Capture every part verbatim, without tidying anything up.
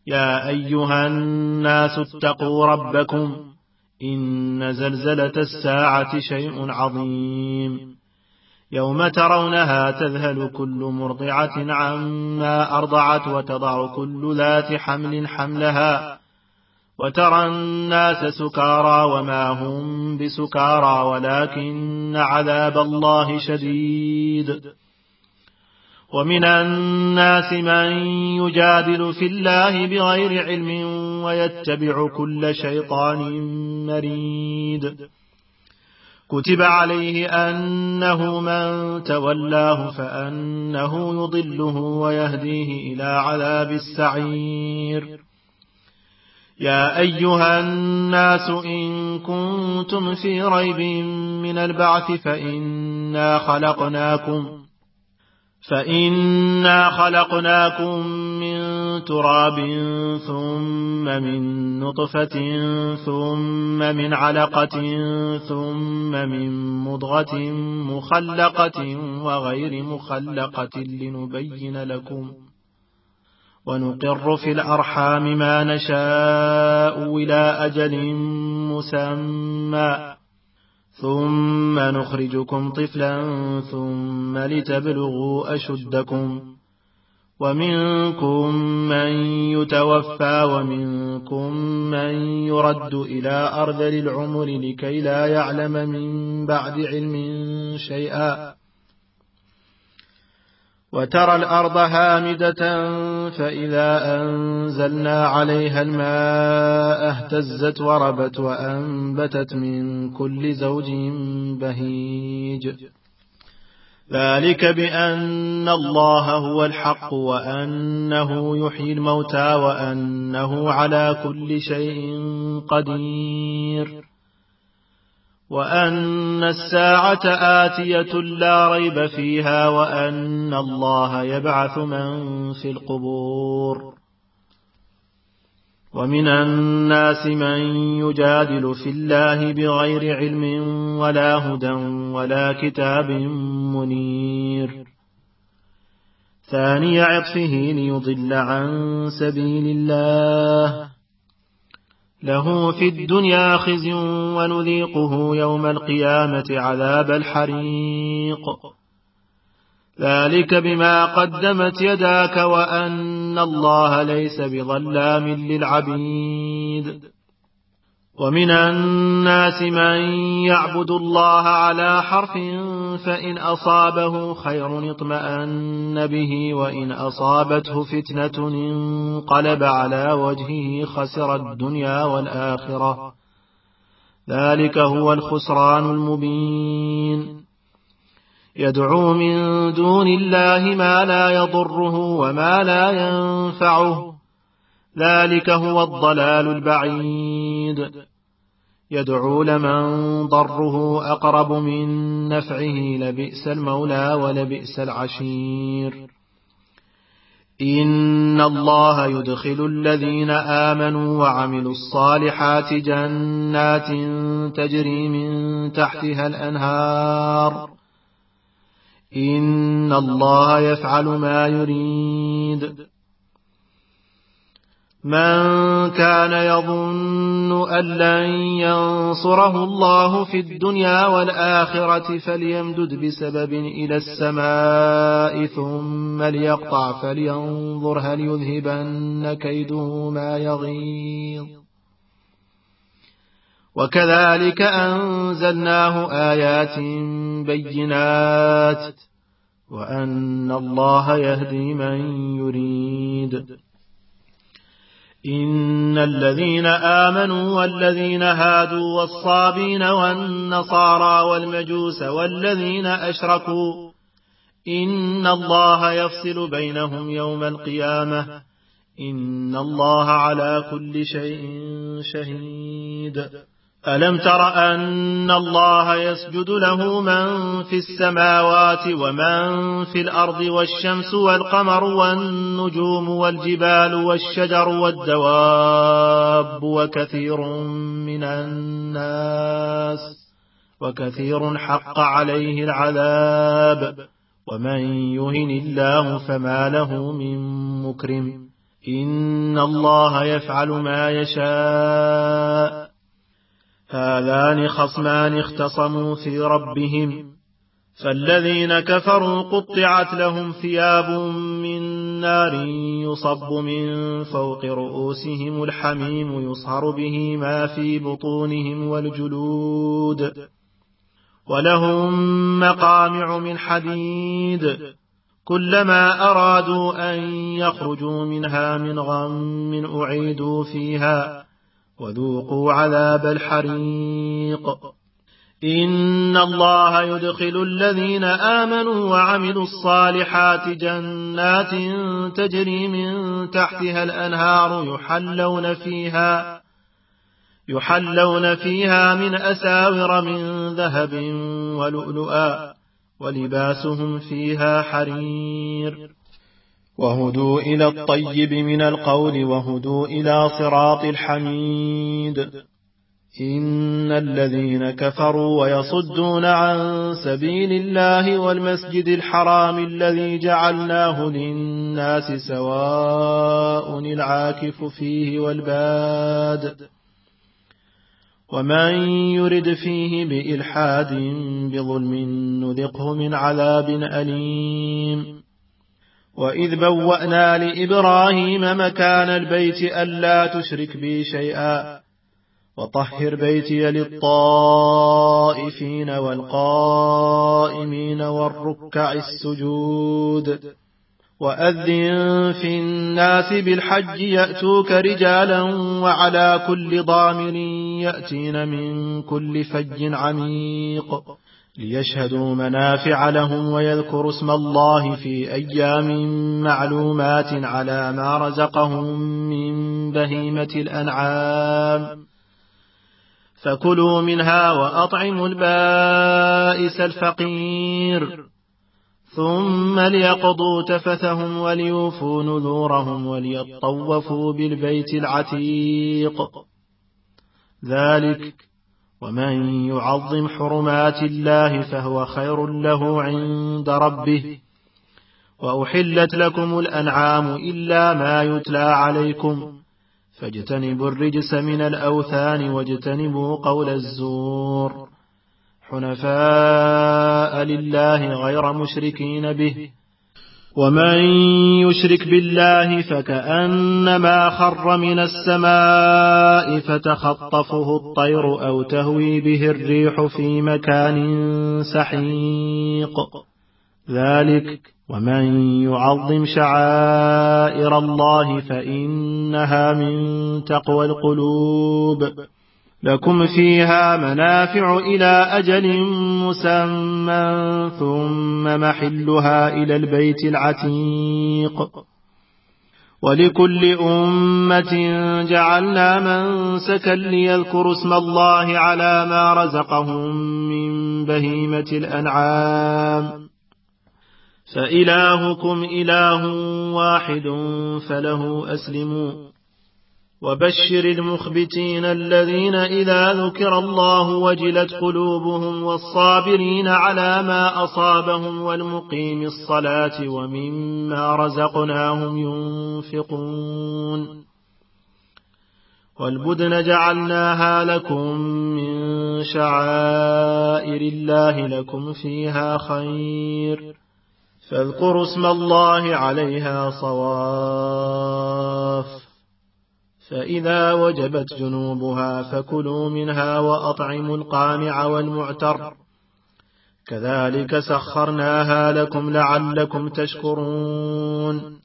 يا أيها الناس اتقوا ربكم إن زلزلة الساعة شيء عظيم يوم ترونها تذهل كل مرضعة عما أرضعت وتضع كل ذات حمل حملها وترى الناس سكارى وما هم بسكارى ولكن عذاب الله شديد. ومن الناس من يجادل في الله بغير علم ويتبع كل شيطان مريد. كتب عليه أنه من تولاه فأنه يضله ويهديه إلى عذاب السعير. يا أيها الناس إن كنتم في ريب من البعث فإنا خلقناكم فإنا خلقناكم من تراب ثم من نطفة ثم من علقة ثم من مضغة مخلقة وغير مخلقة لنبين لكم ونقر في الأرحام ما نشاء إلى أجل مسمى ثم نخرجكم طفلا ثم لتبلغوا أشدكم ومنكم من يتوفى ومنكم من يرد إلى أرذل العمر لكي لا يعلم من بعد علم شيئا. وترى الأرض هامدة فإذا أنزلنا عليها الماء اهتزت وربت وأنبتت من كل زوج بهيج. ذلك بأن الله هو الحق وأنه يحيي الموتى وأنه على كل شيء قدير وأن الساعة آتية لا ريب فيها وأن الله يبعث من في القبور. ومن الناس من يجادل في الله بغير علم ولا هدى ولا كتاب منير. ثاني عطفه ليضل عن سبيل الله له في الدنيا خزي ونذيقه يوم القيامة عذاب الحريق. ذلك بما قدمت يداك وأن الله ليس بظلام للعبيد. ومن الناس من يعبد الله على حرف فإن أصابه خير اطمأن به وإن أصابته فتنة انقلب على وجهه خسر الدنيا والآخرة. ذلك هو الخسران المبين. يدعو من دون الله ما لا يضره وما لا ينفعه. ذلك هو الضلال البعيد. يدعو لمن ضره أقرب من نفعه لبئس المولى ولبئس العشير. إن الله يدخل الذين آمنوا وعملوا الصالحات جنات تجري من تحتها الأنهار. إن الله يفعل ما يريد. من كان يظن أن لن ينصره الله في الدنيا والآخرة فليمدد بسبب إلى السماء ثم ليقطع فلينظر هل يذهبن كيده ما يغيظ. وكذلك أنزلناه آيات بينات وأن الله يهدي من يريد. إن الذين آمنوا والذين هادوا والصابين والنصارى والمجوس والذين أشركوا إن الله يفصل بينهم يوم القيامة إن الله على كل شيء شهيد. ألم تر أن الله يسجد له من في السماوات ومن في الأرض والشمس والقمر والنجوم والجبال والشجر والدواب وكثير من الناس وكثير حق عليه العذاب ومن يهن الله فما له من مكرم إن الله يفعل ما يشاء. هذان خصمان اختصموا في ربهم، فالذين كفروا قطعت لهم ثياب من نار يصب من فوق رؤوسهم الحميم يصهر به ما في بطونهم والجلود، ولهم مقامع من حديد، كلما أرادوا أن يخرجوا منها من غم أعيدوا فيها وذوقوا عذاب الحريق. إن الله يدخل الذين آمنوا وعملوا الصالحات جنات تجري من تحتها الأنهار يحلون فيها يحلون فيها من أساور من ذهب ولؤلؤا ولباسهم فيها حرير. وهدوا إلى الطيب من القول وهدوا إلى صراط الحميد. إن الذين كفروا ويصدون عن سبيل الله والمسجد الحرام الذي جعلناه للناس سواء العاكف فيه والباد، ومن يرد فيه بإلحاد بظلم نذقه من عذاب أليم. وإذ بوأنا لإبراهيم مكان البيت ألا تشرك بي شيئا وطهر بيتي للطائفين والقائمين والركع السجود. وأذن في الناس بالحج يأتوك رجالا وعلى كل ضامر يأتين من كل فج عميق ليشهدوا منافع لهم ويذكروا اسم الله في أيام معلومات على ما رزقهم من بهيمة الأنعام، فكلوا منها وأطعموا البائس الفقير، ثم ليقضوا تفثهم وليوفوا نذورهم وليطوفوا بالبيت العتيق. ذلك ومن يعظم حرمات الله فهو خير له عند ربه. وأحلت لكم الأنعام إلا ما يتلى عليكم فاجتنبوا الرجس من الأوثان واجتنبوا قول الزور حنفاء لله غير مشركين به. ومن يشرك بالله فكأنما خر من السماء فتخطفه الطير أو تهوي به الريح في مكان سحيق. ذلك ومن يعظم شعائر الله فإنها من تقوى القلوب. لكم فيها منافع إلى أجل مسمى ثم محلها إلى البيت العتيق. ولكل أمة جعلنا منسكا ليذكروا اسم الله على ما رزقهم من بهيمة الأنعام، فإلهكم إله واحد فله أسلموا. وبشر المخبتين الذين إذا ذكر الله وجلت قلوبهم والصابرين على ما أصابهم والمقيم الصلاة ومما رزقناهم ينفقون. والبدن جعلناها لكم من شعائر الله لكم فيها خير، فاذكروا اسم الله عليها صواف، فإذا وجبت جنوبها فكلوا منها وأطعموا القانع والمعتر، كذلك سخرناها لكم لعلكم تشكرون.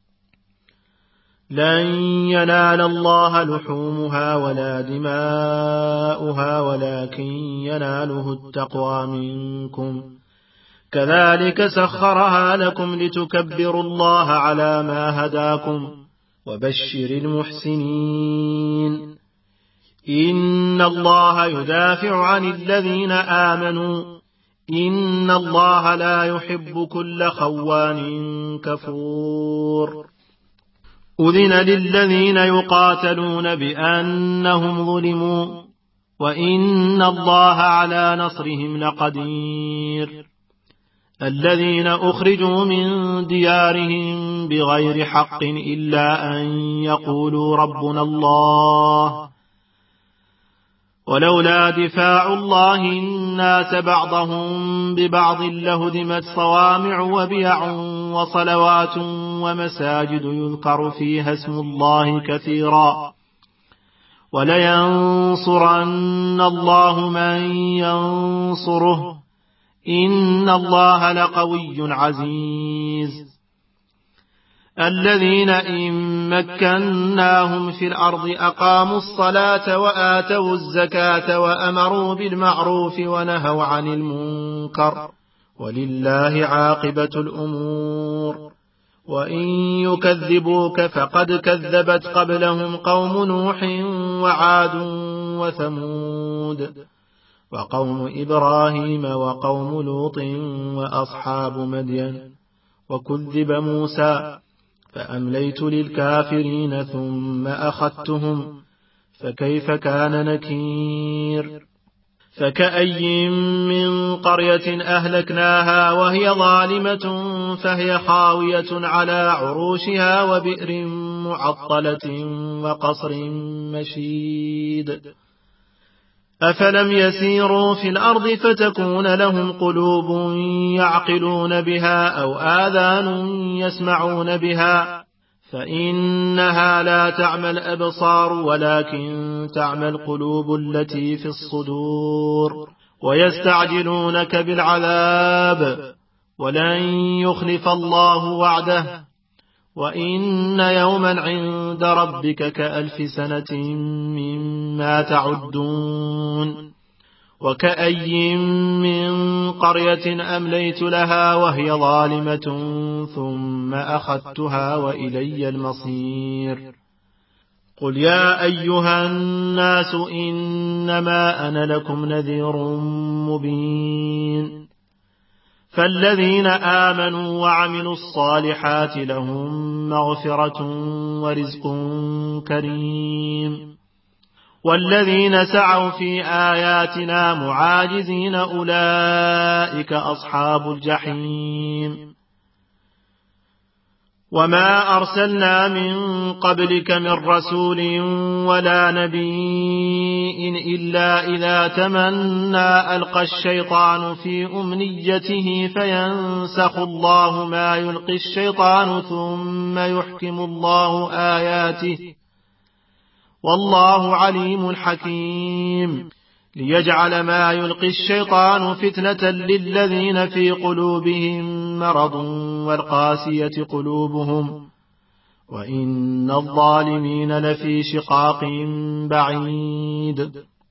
لن ينال الله لحومها ولا دماؤها ولكن يناله التقوى منكم، كذلك سخرها لكم لتكبروا الله على ما هداكم. وبشر المحسنين. إن الله يدافع عن الذين آمنوا إن الله لا يحب كل خوان كفور. أذن للذين يقاتلون بأنهم ظلموا وإن الله على نصرهم لقدير. الذين أخرجوا من ديارهم بغير حق إلا أن يقولوا ربنا الله ولولا دفاع الله الناس بعضهم ببعض لهدمت صوامع وبيع وصلوات ومساجد يذكر فيها اسم الله كثيرا ولينصرن الله من ينصره إن الله لقوي عزيز الذين إن مكناهم في الأرض أقاموا الصلاة وآتوا الزكاة وأمروا بالمعروف ونهوا عن المنكر ولله عاقبة الأمور وإن يكذبوك فقد كذبت قبلهم قوم نوح وعاد وثمود وقوم إبراهيم وقوم لوط وأصحاب مدين وكذب موسى فأمليت للكافرين ثم أخذتهم فكيف كان نكير فكأي من قرية أهلكناها وهي ظالمة فهي خاوية على عروشها وبئر معطلة وقصر مشيد أفلم يسيروا في الأرض فتكون لهم قلوب يعقلون بها أو آذان يسمعون بها فإنها لا تعمى الأبصار ولكن تعمى القلوب التي في الصدور ويستعجلونك بالعذاب ولن يخلف الله وعده وإن يوما عند ربك كألف سنة مما تعدون وكأي من قرية أمليت لها وهي ظالمة ثم أخذتها وإلي المصير قل يا أيها الناس إنما أنا لكم نذير مبين فالذين آمنوا وعملوا الصالحات لهم مغفرة ورزق كريم والذين سعوا في آياتنا معاجزين أولئك أصحاب الجحيم وما أرسلنا من قبلك من رسول ولا نبي إلا إذا تمنى ألقى الشيطان في أمنيته فينسخ الله ما يلقي الشيطان ثم يحكم الله آياته والله عليم حكيم ليجعل ما يلقي الشيطان فتنة للذين في قلوبهم مرض والقاسية قلوبهم وإن الظالمين لفي شقاق بعيد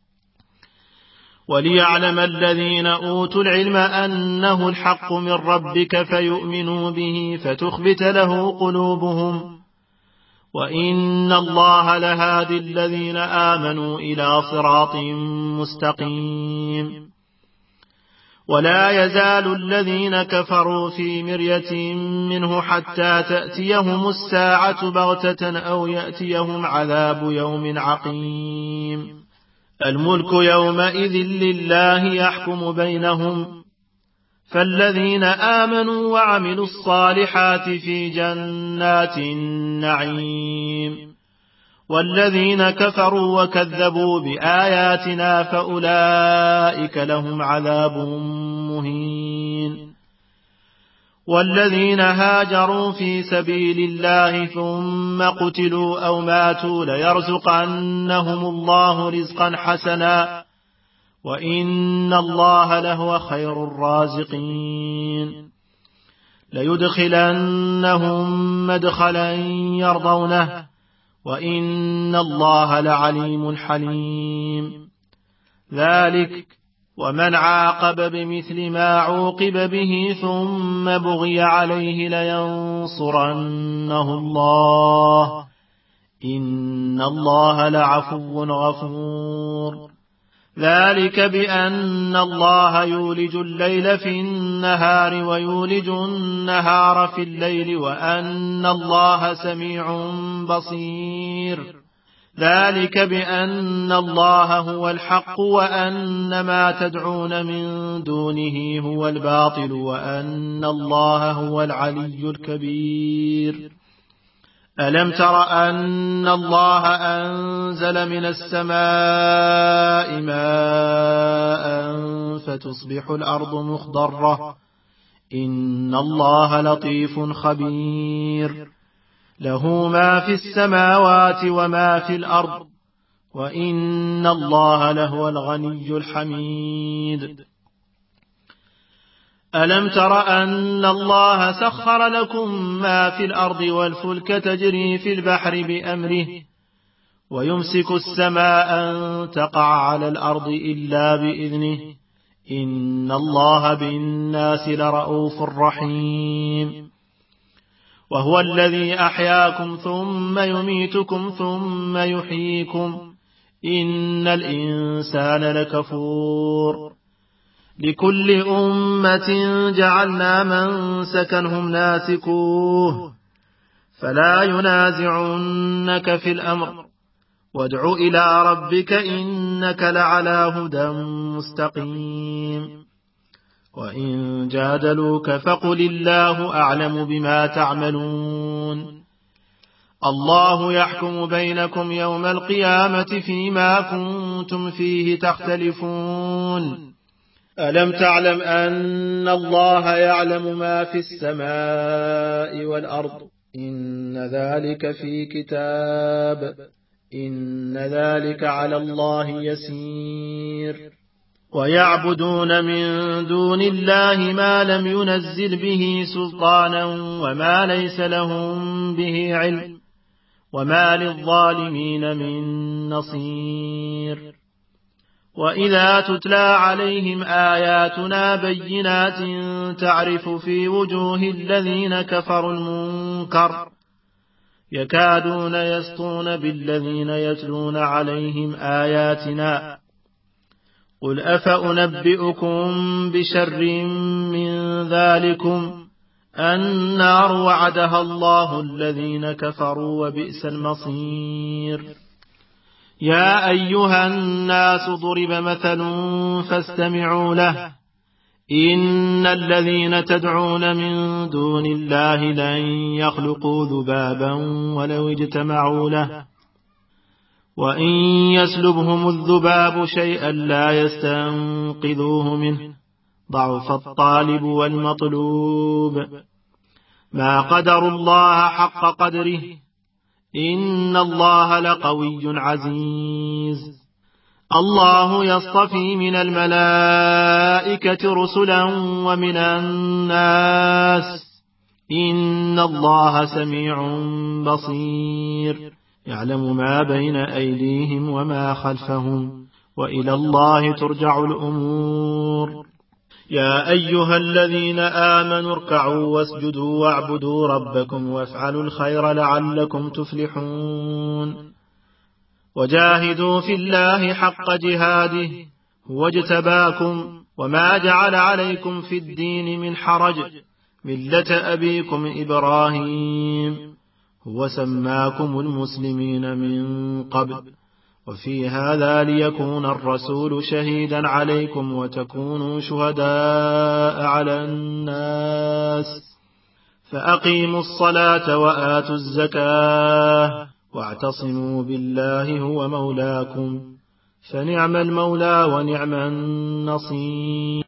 وليعلم الذين أوتوا العلم أنه الحق من ربك فيؤمنوا به فتخبت له قلوبهم وإن الله لهادي الذين آمنوا إلى صراط مستقيم ولا يزال الذين كفروا في مرية منه حتى تأتيهم الساعة بغتة أو يأتيهم عذاب يوم عقيم الملك يومئذ لله يحكم بينهم فالذين آمنوا وعملوا الصالحات في جنات النعيم والذين كفروا وكذبوا بآياتنا فأولئك لهم عذاب مهين والذين هاجروا في سبيل الله ثم قتلوا أو ماتوا ليرزقنهم الله رزقا حسنا وإن الله لهو خير الرازقين ليدخلنهم مدخلا يرضونه وإن الله لعليم حليم ذلك ومن عاقب بمثل ما عوقب به ثم بغي عليه لينصرنه الله إن الله لعفو غفور ذلك بأن الله يولج الليل في النهار ويولج النهار في الليل وأن الله سميع بصير ذلك بأن الله هو الحق وأن ما تدعون من دونه هو الباطل وأن الله هو العلي الكبير. ألم تر أن الله أنزل من السماء ماء فتصبح الأرض مخضرة إن الله لطيف خبير له ما في السماوات وما في الأرض وإن الله لهو الغني الحميد. ألم تر أن الله سخر لكم ما في الأرض والفلك تجري في البحر بأمره ويمسك السماء أن تقع على الأرض إلا بإذنه إن الله بالناس لرؤوف رحيم. وهو الذي أحياكم ثم يميتكم ثم يحييكم إن الإنسان لكفور. لكل أمة جعلنا منسكا هم ناسكوه فلا ينازعنك في الأمر وادع إلى ربك إنك لعلى هدى مستقيم. وإن جادلوك فقل الله أعلم بما تعملون الله يحكم بينكم يوم القيامة فيما كنتم فيه تختلفون. ألم تعلم أن الله يعلم ما في السماء والأرض إن ذلك في كتاب إن ذلك على الله يسير. ويعبدون من دون الله ما لم ينزل به سلطانا وما ليس لهم به علم وما للظالمين من نصير. وإذا تتلى عليهم آياتنا بينات تعرف في وجوه الذين كفروا المنكر يكادون يسطون بالذين يتلون عليهم آياتنا قل أفأنبئكم بشر من ذلكم النار وعدها الله الذين كفروا وبئس المصير. يا أيها الناس ضرب مثل فاستمعوا له إن الذين تدعون من دون الله لن يخلقوا ذبابا ولو اجتمعوا له وإن يسلبهم الذباب شيئا لا يستنقذوه منه ضعف الطالب والمطلوب. ما قدروا الله حق قدره إن الله لقوي عزيز. الله يصطفي من الملائكة رسلا ومن الناس إن الله سميع بصير يعلم ما بين أيديهم وما خلفهم وإلى الله ترجع الأمور. يا أيها الذين آمنوا اركعوا واسجدوا واعبدوا ربكم وافعلوا الخير لعلكم تفلحون. وجاهدوا في الله حق جهاده هو اجتباكم وما جعل عليكم في الدين من حرج ملة أبيكم إبراهيم هو سماكم المسلمين من قبل وفي هذا ليكون الرسول شهيدا عليكم وتكونوا شهداء على الناس فأقيموا الصلاة وآتوا الزكاة واعتصموا بالله هو مولاكم فنعم المولى ونعم النصير.